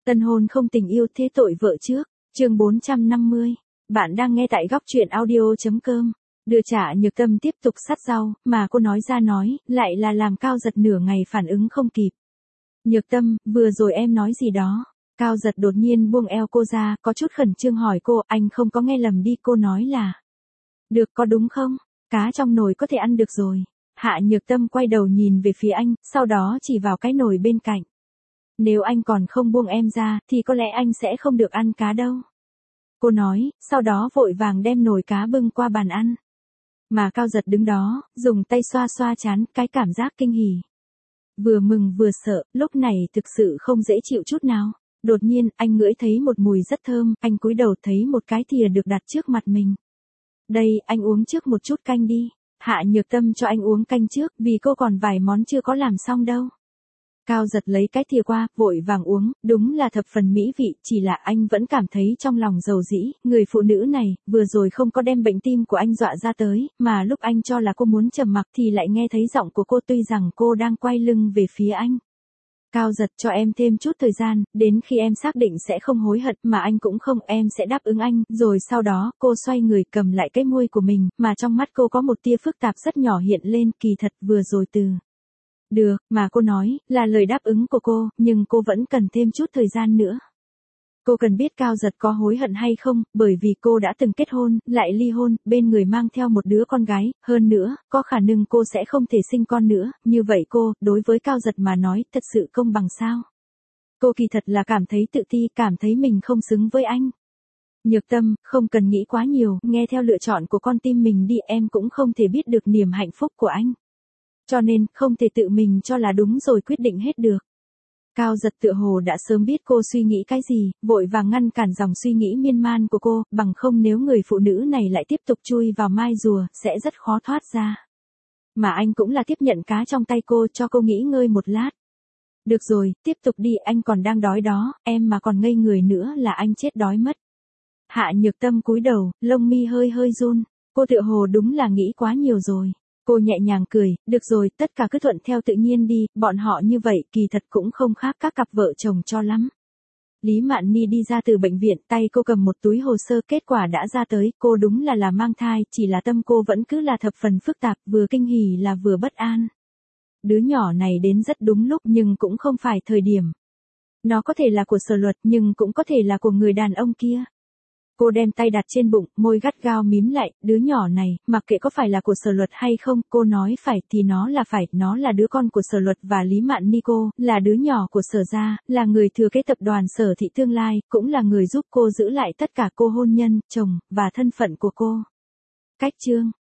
Tân hôn không tình yêu thế tội vợ trước, chương 450. Bạn đang nghe tại góc truyện audio.com. Đưa trả Nhược Tâm tiếp tục sát rau, mà cô nói ra nói, lại là làm Cao Giật nửa ngày phản ứng không kịp. Nhược Tâm, vừa rồi em nói gì đó? Cao Giật đột nhiên buông eo cô ra, có chút khẩn trương hỏi cô, anh không có nghe lầm đi, cô nói là. Được có đúng không? Cá trong nồi có thể ăn được rồi. Hạ Nhược Tâm quay đầu nhìn về phía anh, sau đó chỉ vào cái nồi bên cạnh. Nếu anh còn không buông em ra, thì có lẽ anh sẽ không được ăn cá đâu. Cô nói, sau đó vội vàng đem nồi cá bưng qua bàn ăn. Mà Cao Giật đứng đó, dùng tay xoa xoa trán, cái cảm giác kinh hỉ. Vừa mừng vừa sợ, lúc này thực sự không dễ chịu chút nào. Đột nhiên, anh ngửi thấy một mùi rất thơm, anh cúi đầu thấy một cái thìa được đặt trước mặt mình. Đây, anh uống trước một chút canh đi. Hạ Nhược Tâm cho anh uống canh trước, vì cô còn vài món chưa có làm xong đâu. Cao Giật lấy cái thìa qua, vội vàng uống, đúng là thập phần mỹ vị, chỉ là anh vẫn cảm thấy trong lòng dầu dĩ, người phụ nữ này, vừa rồi không có đem bệnh tim của anh dọa ra tới, mà lúc anh cho là cô muốn trầm mặc thì lại nghe thấy giọng của cô tuy rằng cô đang quay lưng về phía anh. Cao Giật cho em thêm chút thời gian, đến khi em xác định sẽ không hối hận mà anh cũng không, em sẽ đáp ứng anh, rồi sau đó, cô xoay người cầm lại cái môi của mình, mà trong mắt cô có một tia phức tạp rất nhỏ hiện lên, kỳ thật vừa rồi từ. Được, mà cô nói, là lời đáp ứng của cô, nhưng cô vẫn cần thêm chút thời gian nữa. Cô cần biết Cao Giật có hối hận hay không, bởi vì cô đã từng kết hôn, lại ly hôn, bên người mang theo một đứa con gái, hơn nữa, có khả năng cô sẽ không thể sinh con nữa, như vậy cô, đối với Cao Giật mà nói, thật sự công bằng sao? Cô kỳ thật là cảm thấy tự ti, cảm thấy mình không xứng với anh. Nhược Tâm, không cần nghĩ quá nhiều, nghe theo lựa chọn của con tim mình đi, em cũng không thể biết được niềm hạnh phúc của anh. Cho nên, không thể tự mình cho là đúng rồi quyết định hết được. Cao Giật tựa hồ đã sớm biết cô suy nghĩ cái gì, vội vàng ngăn cản dòng suy nghĩ miên man của cô, bằng không nếu người phụ nữ này lại tiếp tục chui vào mai rùa, sẽ rất khó thoát ra. Mà anh cũng là tiếp nhận cá trong tay cô, cho cô nghỉ ngơi một lát. Được rồi, tiếp tục đi, anh còn đang đói đó, em mà còn ngây người nữa là anh chết đói mất. Hạ Nhược Tâm cúi đầu, lông mi hơi hơi run, cô tựa hồ đúng là nghĩ quá nhiều rồi. Cô nhẹ nhàng cười, được rồi, tất cả cứ thuận theo tự nhiên đi, bọn họ như vậy kỳ thật cũng không khác các cặp vợ chồng cho lắm. Lý Mạn Ni đi ra từ bệnh viện, tay cô cầm một túi hồ sơ, kết quả đã ra tới, cô đúng là mang thai, chỉ là tâm cô vẫn cứ là thập phần phức tạp, vừa kinh hỉ là vừa bất an. Đứa nhỏ này đến rất đúng lúc nhưng cũng không phải thời điểm. Nó có thể là của Sở Luật nhưng cũng có thể là của người đàn ông kia. Cô đem tay đặt trên bụng, môi gắt gao mím lại, đứa nhỏ này, mặc kệ có phải là của Sở Luật hay không, cô nói phải thì nó là phải, nó là đứa con của Sở Luật và Lý Mạn Ni, cô, là đứa nhỏ của Sở gia, là người thừa kế tập đoàn Sở Thị tương lai, cũng là người giúp cô giữ lại tất cả cô hôn nhân, chồng, và thân phận của cô. Cách chương